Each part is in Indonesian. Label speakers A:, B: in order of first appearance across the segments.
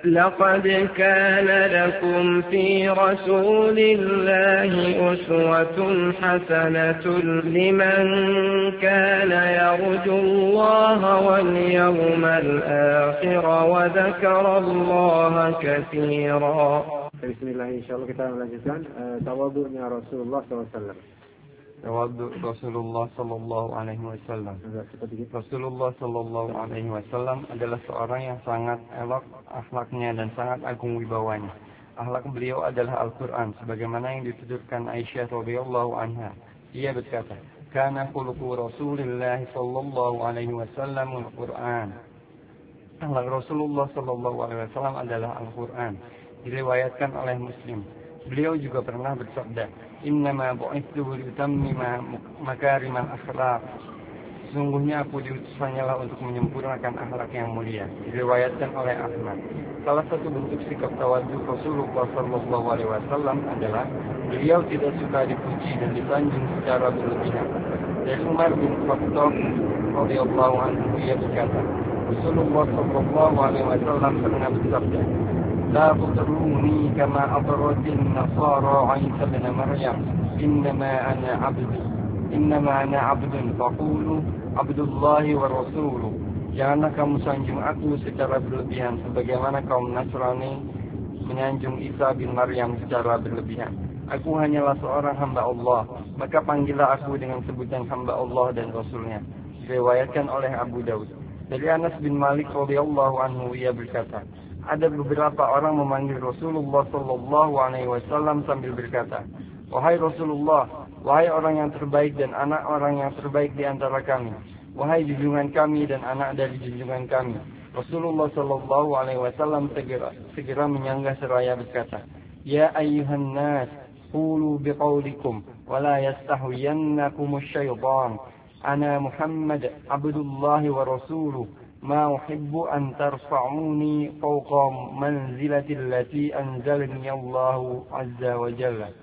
A: لقد كان لكم في رسول الله أسوة حسنة لمن كان يرجو الله واليوم الآخر وذكر الله كثيرا.
B: Bismillah, insyaallah kita melanjutkan tawadhu'nya Rasulullah SAW.
C: Tawadhu' Rasulullah sallallahu alaihi wasallam. Rasulullah sallallahu alaihi wasallam adalah seorang yang sangat elok akhlaknya dan sangat agung wibawanya. Akhlak beliau adalah Al-Qur'an sebagaimana yang dituturkan Aisyah radhiyallahu anha. Ia berkata, "Kana khuluqu Rasulillah sallallahu alaihi wasallam Al-Qur'an." Akhlak Rasulullah sallallahu alaihi wasallam adalah Al-Qur'an. Diriwayatkan oleh Muslim. Beliau juga pernah bersabda, "Innama bu'ithu liyutammima makarimal akhlaq." Sesungguhnya aku diutus hanyalah untuk menyempurnakan akhlak yang mulia. Diriwayatkan oleh Ahmad. Salah satu bentuk sikap tawadhu Rasulullah sallallahu alaihi wasallam adalah beliau tidak suka dipuji dan disanjung secara berlebihan. Dari Umar bin Khattab radhiyallahu anhu ia berkata, Rasulullah sallallahu alaihi wasallam pernah bersabda, "La tutruni kama atratin nasara Isa bin Maryam, innama ana abdun faqulu abdullahi wa rasuluh." Janganlah kamu sanjung aku secara berlebihan sebagaimana kaum Nasrani menyanjung Isa bin Maryam secara berlebihan. Aku hanyalah seorang hamba Allah, maka panggillah aku dengan sebutan hamba Allah dan Rasulnya. Diriwayatkan oleh Abu Daud. Dari Anas bin Malik radhiyallahu anhu ia berkata, ada beberapa orang memanggil Rasulullah sallallahu alaihi wasallam sambil berkata, "Wahai Rasulullah, wahai orang yang terbaik dan anak orang yang terbaik di antara kami, wahai junjungan kami dan anak dari junjungan kami." Rasulullah sallallahu alaihi wasallam segera menyanggah seraya berkata, "Ya ayyuhan nas, qulu biqaulikum wa la yastahwiyannakum asy-syaitan. Ana Muhammad abdullahi wa rasuluh. Ma uhibbu an tarfa'uni fawqa manzilati allati anzalani Allahu azza wa jalla."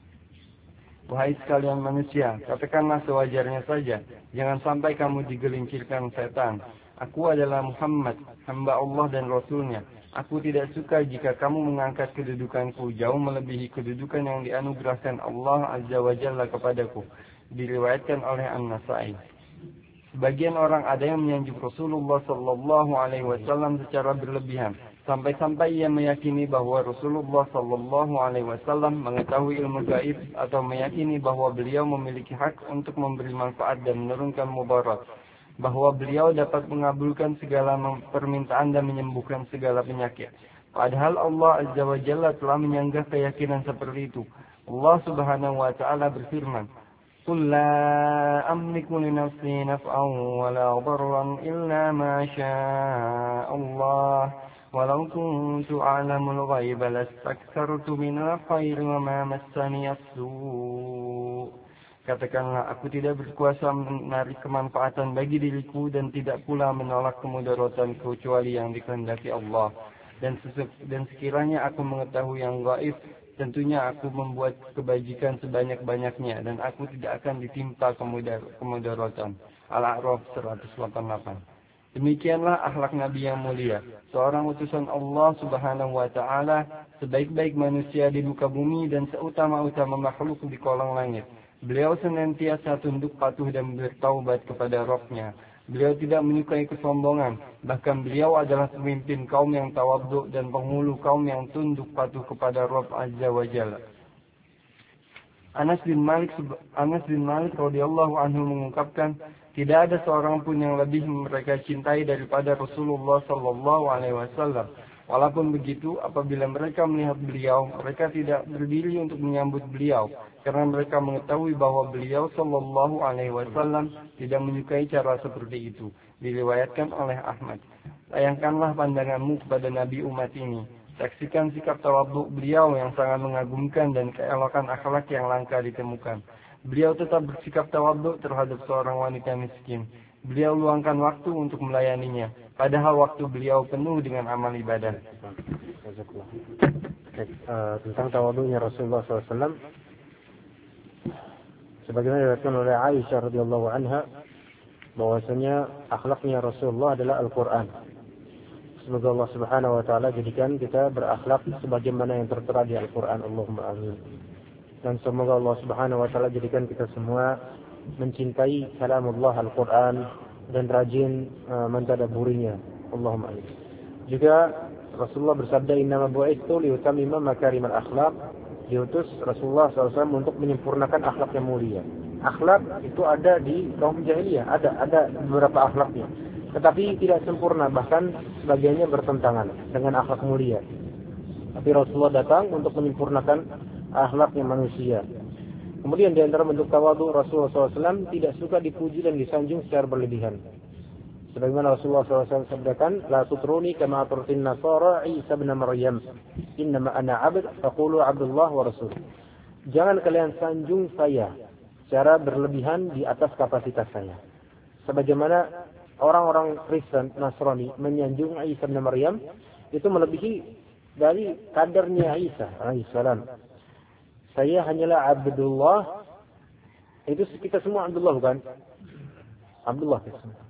C: Wahai sekalian manusia, katakanlah sewajarnya saja, jangan sampai kamu digelincirkan setan. Aku adalah Muhammad, hamba Allah dan Rasulnya. Aku tidak suka jika kamu mengangkat kedudukanku jauh melebihi kedudukan yang dianugerahkan Allah azza wa jalla kepadaku. Diriwayatkan oleh An-Nasa'i. Sebagian orang ada yang menyanjung Rasulullah sallallahu alaihi wasallam secara berlebihan, sampai-sampai ia meyakini bahwa Rasulullah sallallahu alaihi wasallam mengetahui ilmu gaib atau meyakini bahwa beliau memiliki hak untuk memberi manfaat dan menurunkan mudarat, bahwa beliau dapat mengabulkan segala permintaan dan menyembuhkan segala penyakit. Padahal Allah azza wa jalla telah menyanggah keyakinan seperti itu. Allah subhanahu wa ta'ala berfirman, "Qul la amliku li nafsi naf'an wa la darran illa ma syaa Allah. Walau kuntu a'lamul ghaiba lastakthartu minal khairi wa ma massani as-su'." Katakanlah, aku tidak berkuasa menarik kemanfaatan bagi diriku dan tidak pula menolak kemudaratan kecuali yang dikehendaki Allah. Dan sekiranya aku mengetahui yang gaib, tentunya aku membuat kebajikan sebanyak-banyaknya dan aku tidak akan ditimpa kemudaratan. Al-A'raf 188. Demikianlah akhlak Nabi yang mulia, seorang utusan Allah subhanahu wa ta'ala, sebaik-baik manusia di muka bumi dan seutama-utama makhluk di kolong langit. Beliau senantiasa tunduk patuh dan bertaubat kepada Rabb-Nya. Beliau tidak menyukai kesombongan. Bahkan beliau adalah pemimpin kaum yang tawadhu dan penghulu kaum yang tunduk patuh kepada Rabb Azza wa Jalla. Anas bin Malik radhiyallahu anhu mengungkapkan, tidak ada seorang pun yang lebih mereka cintai daripada Rasulullah sallallahu alaihi wasallam. Walaupun begitu, apabila mereka melihat beliau, mereka tidak berdiri untuk menyambut beliau, karena mereka mengetahui bahwa beliau sallallahu alaihi wasallam tidak menyukai cara seperti itu. Diriwayatkan oleh Ahmad. Sayangkanlah pandanganmu kepada Nabi umat ini. Saksikan sikap tawadhu beliau yang sangat mengagumkan dan keelokan akhlak yang langka ditemukan. Beliau tetap bersikap tawadhu terhadap seorang wanita miskin. Beliau luangkan waktu untuk melayaninya, padahal waktu beliau penuh dengan amal ibadah.
B: Tentang tawadhunya Rasulullah SAW, sebagaimana dikatakan oleh Aisyah radhiyallahu anha, bahwasanya akhlaknya Rasulullah adalah Al-Quran. Semoga Allah Subhanahu wa taala jadikan kita berakhlak sebagaimana yang tertera di Al-Qur'an. Allahumma amin. Dan semoga Allah Subhanahu wa taala jadikan kita semua mencintai kalamullah Al-Qur'an dan rajin mentadabburinya. Allahumma amin. Juga Rasulullah bersabda, "Innama bu'itsu liyutammima makarimal akhlaq." Diutus Rasulullah SAW untuk menyempurnakan akhlak yang mulia. Akhlak itu ada di kaum jahiliyah, ada beberapa akhlaknya. Tetapi tidak sempurna, bahkan sebagiannya bertentangan dengan akhlak mulia. Tapi Rasulullah datang untuk menyempurnakan akhlaknya manusia. Kemudian di antara bentuk tawadhu Rasulullah SAW tidak suka dipuji dan disanjung secara berlebihan. Sebagaimana Rasulullah SAW sabdakan, "La tutruni kama atratin nasara Isa bin Maryam. Innama ana 'abd, faqulu 'abdullah wa rasul." Jangan kalian sanjung saya secara berlebihan di atas kapasitas saya. Sebagaimana orang-orang Kristen Nasrani menyanjung Isa bin Maryam, itu melebihi dari kadarnya Isa alaihissalam. Saya hanyalah Abdullah. Itu kita semua Abdullah, bukan? Abdullah.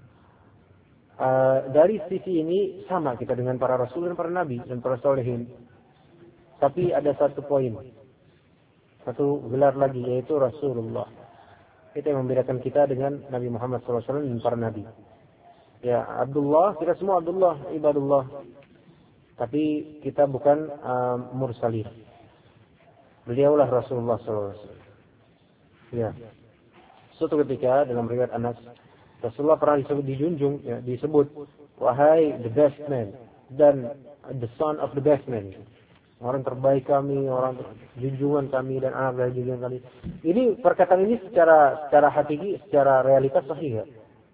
B: Dari sisi ini sama kita dengan para rasul dan para nabi dan para solehin. Tapi ada satu poin, satu gelar lagi, yaitu Rasulullah. Itu yang membedakan kita dengan Nabi Muhammad SAW dan para nabi. Ya, Abdullah, kita semua Abdullah, ibadullah. Tapi kita bukan mursalin. Beliaulah Rasulullah SAW. Ya. Suatu ketika dalam riwayat Anas, Rasulullah pernah dijunjung, ya, disebut, "Wahai the best man," dan the son of the best man. Orang terbaik kami, orang junjungan kami, dan anak dari junjungan kami. Ini perkataan ini secara hakiki, secara realitas sahih. Ya?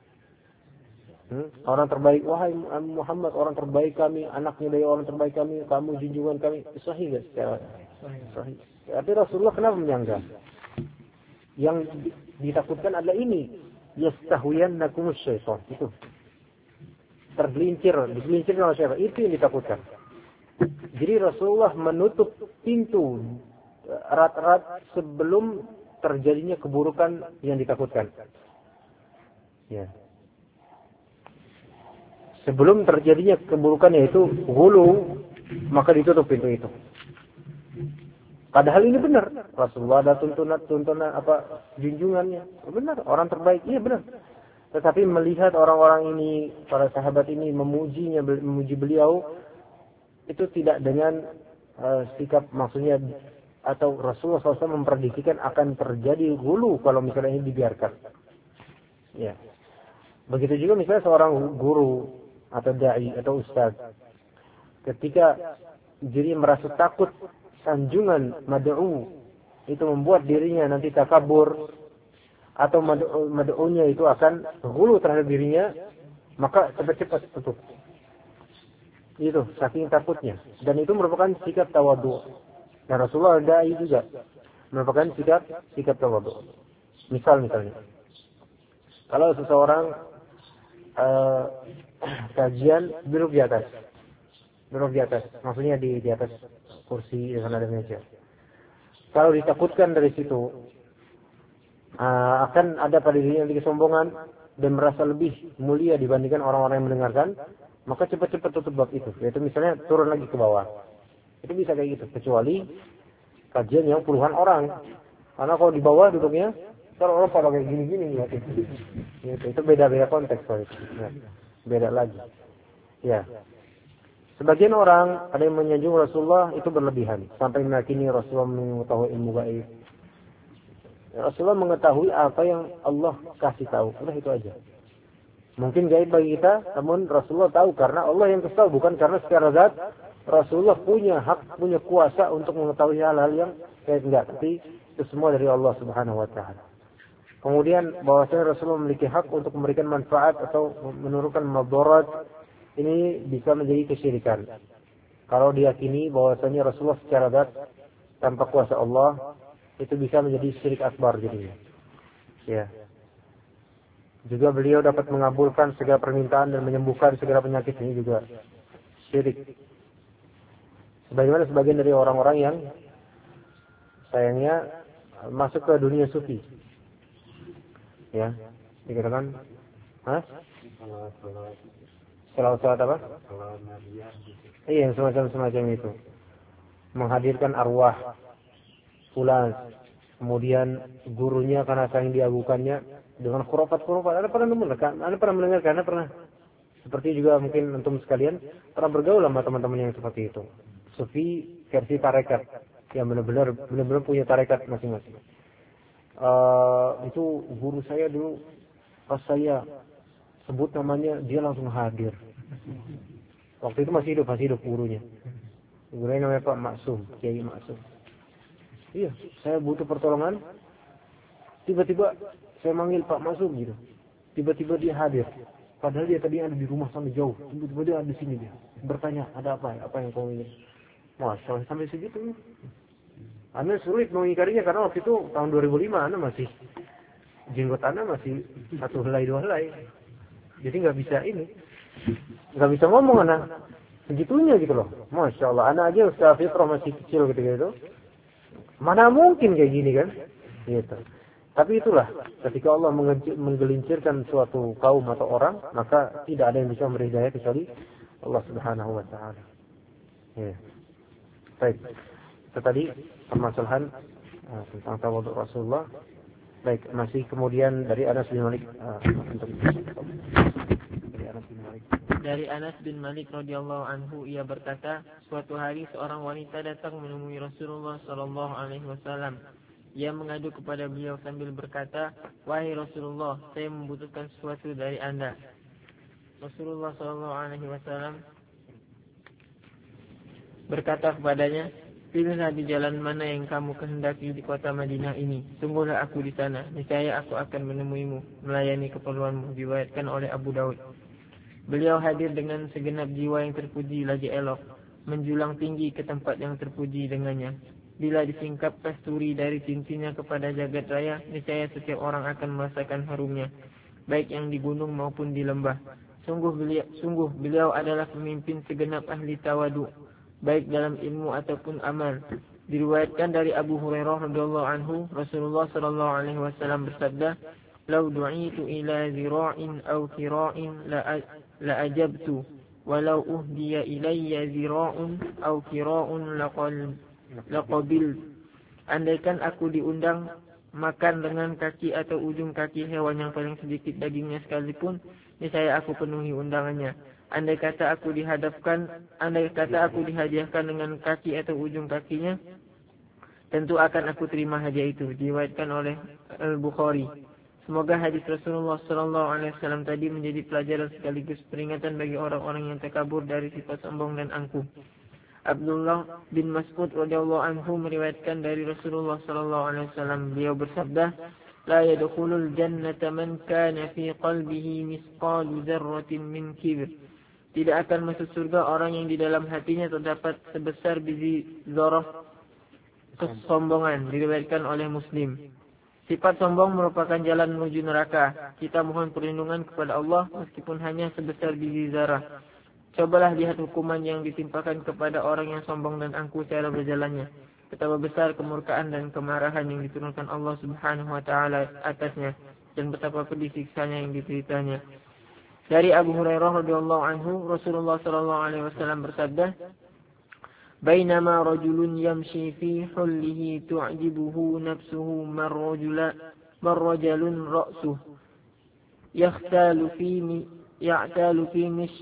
B: Orang terbaik, wahai Muhammad, orang terbaik kami, anaknya dari orang terbaik kami, kamu junjungan kami. Sahih gak secara sahih? Tapi Rasulullah kenapa menyangka? Yang ditakutkan adalah ini, yastahwiyannakumus syaitan. Itu digelincir oleh syaitan. Itu yang ditakutkan. Jadi Rasulullah menutup pintu erat-erat sebelum terjadinya keburukan yang ditakutkan. Ya. Sebelum terjadinya keburukan, yaitu ghulu, maka ditutup pintu itu. Padahal ini benar. Rasulullah ada tuntunan junjungannya. Benar, orang terbaik. Iya benar. Tetapi melihat orang-orang ini, para sahabat ini memuji beliau, itu tidak dengan sikap, maksudnya, atau Rasulullah SAW memprediksikan akan terjadi ghulu kalau misalnya ini dibiarkan. Ya. Begitu juga misalnya seorang guru atau dai atau ustaz, ketika diri merasa takut sanjungan mad'u itu membuat dirinya nanti takabur, atau mad'unya itu akan ghulu terhadap dirinya, maka cepat-cepat tutup. Itu saking takutnya, dan itu merupakan sikap tawadhu. Dan Rasulullah dai juga merupakan sikap tawadhu. Misalnya, kalau seseorang kajian duduk di atas, maksudnya di atas kursi dengan ada meja. Kalau ditakutkan dari situ akan ada pada dirinya kesombongan dan merasa lebih mulia dibandingkan orang-orang yang mendengarkan, maka cepat-cepat tutup bab itu. Yaitu misalnya turun lagi ke bawah. Itu bisa kayak gitu, kecuali kajian yang puluhan orang. Karena kalau di bawah duduknya, kalau orang pada kayak gini-gini ya, itu beda-beda konteks kalau itu. Ya, beda lagi. Ya. Sebagian orang ada yang menyanjung Rasulullah itu berlebihan sampai meyakini Rasulullah mengetahui ilmu gaib. Rasulullah mengetahui apa yang Allah kasih tahu. Udah itu aja. Mungkin gaib bagi kita, namun Rasulullah tahu karena Allah yang kasih tahu, bukan karena secara zat Rasulullah punya hak, punya kuasa untuk mengetahui hal-hal yang gaib, enggak. Tapi itu semua dari Allah Subhanahu wa taala. Kemudian bahwasanya Rasulullah memiliki hak untuk memberikan manfaat atau menurunkan madarat, ini bisa menjadi kesyirikan. Kalau diyakini bahwasanya Rasulullah secara zat tanpa kuasa Allah, itu bisa menjadi syirik akbar jadinya. Ya. Juga beliau dapat mengabulkan segala permintaan dan menyembuhkan segala penyakit, ini juga syirik. Sebagaimana sebagian dari orang-orang yang sayangnya masuk ke dunia sufi. Ya, dikatakan, Salawat apa? Iya, semacam itu. Menghadirkan arwah fulan. Kemudian gurunya karena saking diagukannya dengan khurafat-khurafat. Anda pernah mendengarkan? Anda pernah? Seperti juga mungkin antum sekalian pernah bergaul sama teman-teman yang seperti itu. Sufi versi tarekat yang benar-benar punya tarekat masing-masing. Itu guru saya dulu, pas saya sebut namanya dia langsung hadir. Waktu itu masih hidup gurunya. Gurunya namanya Pak Maksum, Kiai Maksum. Iya, saya butuh pertolongan. Tiba-tiba saya manggil Pak Maksum gitu. Tiba-tiba dia hadir. Padahal dia tadi ada di rumah sampai jauh. Tiba-tiba dia ada di sini dia. Bertanya, ada apa? Apa yang kamu ingin? Masya, sampai segitu. Anda sulit mengingkarinya karena waktu itu tahun 2005 Anda masih jenggot Anda masih 1 helai 2 helai. Jadi nggak bisa ngomong Anda. Segitunya gitu loh. Masya Allah, Anda aja usaha fitrah masih kecil gitu. Mana mungkin kayak gini kan? Gitu. Tapi itulah, ketika Allah menggelincirkan suatu kaum atau orang, maka tidak ada yang bisa memberi hidayah kecuali Allah Subhanahu wa taala. Ya. Baik. Itu tadi permasalahan tentang tawadhu Rasulullah. Baik, masih kemudian dari Anas bin Malik
D: Dari Anas bin Malik radhiyallahu anhu, ia berkata, suatu hari seorang wanita datang menemui Rasulullah sallallahu alaihi wasallam. Ia mengadu kepada beliau sambil berkata, "Wahai Rasulullah, saya membutuhkan sesuatu dari Anda." Rasulullah sallallahu alaihi wasallam berkata kepadanya, "Pilihlah di jalan mana yang kamu kehendaki di kota Madinah ini. Tunggulah aku di sana. Niscaya aku akan menemuimu, melayani keperluanmu." Diriwayatkan oleh Abu Daud. Beliau hadir dengan segenap jiwa yang terpuji lagi elok, menjulang tinggi ke tempat yang terpuji dengannya. Bila disingkap kasturi dari cincinnya kepada jagat raya, niscaya setiap orang akan merasakan harumnya, baik yang di gunung maupun di lembah. Sungguh beliau adalah pemimpin segenap ahli tawadu, baik dalam ilmu ataupun amal. Diriwayatkan dari Abu Hurairah radhiyallahu anhu, Rasulullah sallallahu alaihi wasallam bersabda, "Lau du'itu ila zira'in aw kira'in la ajabtu, walau uhdiya ilayya zira'un aw kira'un laqabil." Andaikan aku diundang makan dengan kaki atau ujung kaki hewan yang paling sedikit dagingnya sekalipun, niscaya aku penuhi undangannya. Andai kata aku dihadiahkan dengan kaki atau ujung kakinya, tentu akan aku terima hadiah itu. Diriwayatkan oleh Al-Bukhari. Semoga hadis Rasulullah SAW tadi menjadi pelajaran sekaligus peringatan bagi orang-orang yang takabur dari sifat sombong dan angkuh. Abdullah bin Mas'ud radhiyallahu anhu meriwayatkan dari Rasulullah SAW. Beliau bersabda, "La yadkhulul jannata man kana fi qalbihi misqalu dzarratin min kibr." Tidak akan masuk surga orang yang di dalam hatinya terdapat sebesar biji zarah kesombongan. Diriwayatkan oleh Muslim. Sifat sombong merupakan jalan menuju neraka. Kita mohon perlindungan kepada Allah meskipun hanya sebesar biji zarah. Cobalah lihat hukuman yang ditimpakan kepada orang yang sombong dan angkuh cara berjalannya. Betapa besar kemurkaan dan kemarahan yang diturunkan Allah Subhanahu wa taala atasnya, dan betapa pedih siksanya yang dideritanya. Dari Abu Hurairah radhiyallahu anhu, Rasulullah sallallahu alaihi wasallam bersabda, "Bainama rajulun yamshi fi hullihi tu'jibuhu nafsuhu marrajulun ra'suhu ya'talu fi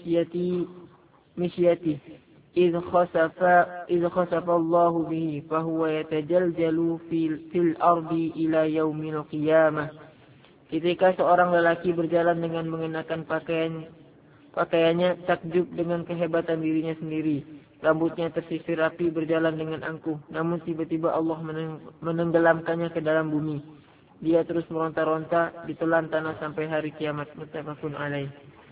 D: mishyati idh khasafa Allahu bihi fahuwa yatajaljalu fil ardi ila yaumil qiyamah." Ketika seorang lelaki berjalan dengan mengenakan pakaiannya takjub dengan kehebatan dirinya sendiri. Rambutnya tersisir rapi, berjalan dengan angkuh. Namun tiba-tiba Allah menenggelamkannya ke dalam bumi. Dia terus meronta-ronta, ditelan tanah sampai hari kiamat. Muttafaqun alaih.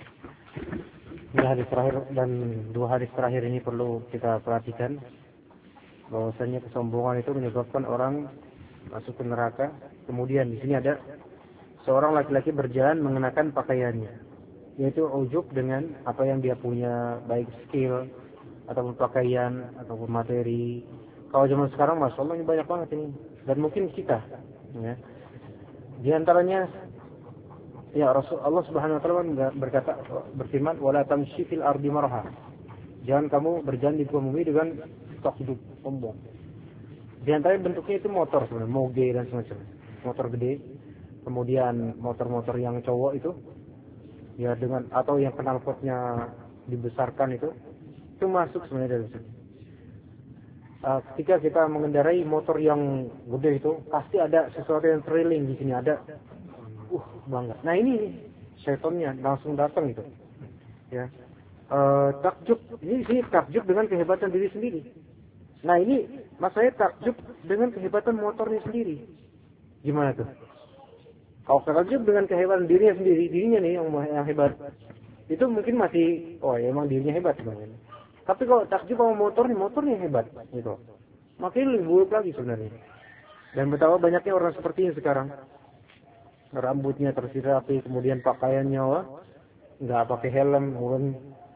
B: Ini hadis terakhir, dan 2 hadis terakhir ini perlu kita perhatikan. Bahwasanya kesombongan itu menyebabkan orang masuk ke neraka. Kemudian di sini ada seorang laki-laki berjalan mengenakan pakaiannya, yaitu ujub dengan apa yang dia punya, baik skill ataupun pakaian ataupun materi. Kalau zaman sekarang Masya Allah ini banyak banget ini, dan mungkin kita ya. Di antaranya Ya, Allah Subhanahu wa taala berkata, berfirman, "Wala tamshi fil ardi marha." Jangan kamu berjalan di bumi dengan stok hidup, sombong. Di antara bentuknya itu motor sebenarnya, moge dan semacamnya. Motor gede, kemudian motor-motor yang cowok itu, ya dengan atau yang knalpotnya dibesarkan itu masuk sebenarnya dari sini. Ketika kita mengendarai motor yang gede itu, pasti ada sesuatu yang thrilling di sini, ada bangga. Nah ini syaitannya langsung datang itu. Ya. Takjub, ini sih takjub dengan kehebatan diri sendiri. Nah ini maksudnya takjub dengan kehebatan motornya sendiri. Gimana tuh? Kalau takjub dengan kehebatan dirinya sendiri, dirinya nih yang hebat. Itu mungkin masih, emang dirinya hebat sebenarnya. Tapi kalau takjub sama motornya hebat gitu. Makin lebih buruk lagi sebenarnya. Dan betapa banyaknya orang seperti ini sekarang. Rambutnya tersirapi, kemudian pakaiannya nggak pakai helm, kemudian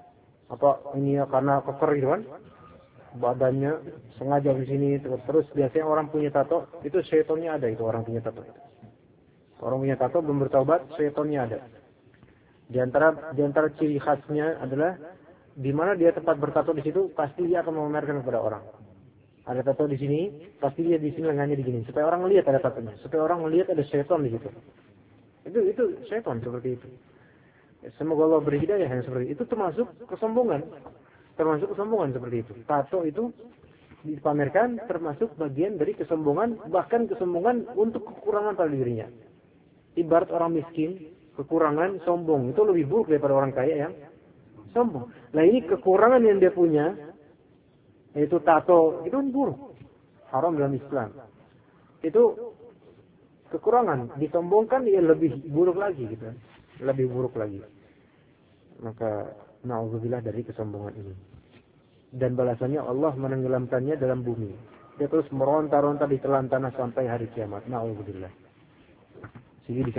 B: karena keker gitu kan. Badannya sengaja di sini terus biasanya orang punya tato, itu syaitonnya ada itu orang punya tato. Orang punya tato belum bertaubat, syaitonnya ada. Di antara ciri khasnya adalah di mana dia tempat bertato di situ, pasti dia akan memamerkan kepada orang. Ada tato di sini, pasti dia di sini lengannya digini, supaya orang melihat ada tatonya, supaya orang melihat ada syaitan di situ. Itu syaitan seperti itu. Semoga Allah beri hidayah yang seperti itu. Itu termasuk kesombongan. Seperti itu. Tato itu dipamerkan termasuk bagian dari kesombongan, bahkan kesombongan untuk kekurangan pada dirinya. Ibarat orang miskin, kekurangan, sombong, itu lebih buruk daripada orang kaya yang sombong. Nah ini kekurangan yang dia punya, yaitu tato, itu buruk. Haram dalam Islam. Itu kekurangan, disombongkan dia lebih buruk lagi gitu. Lebih buruk lagi. Maka na'udzubillah dari kesombongan ini. Dan balasannya Allah menenggelamkannya dalam bumi. Dia terus meronta-ronta di telan tanah sampai hari kiamat. Na'udzubillah. Sini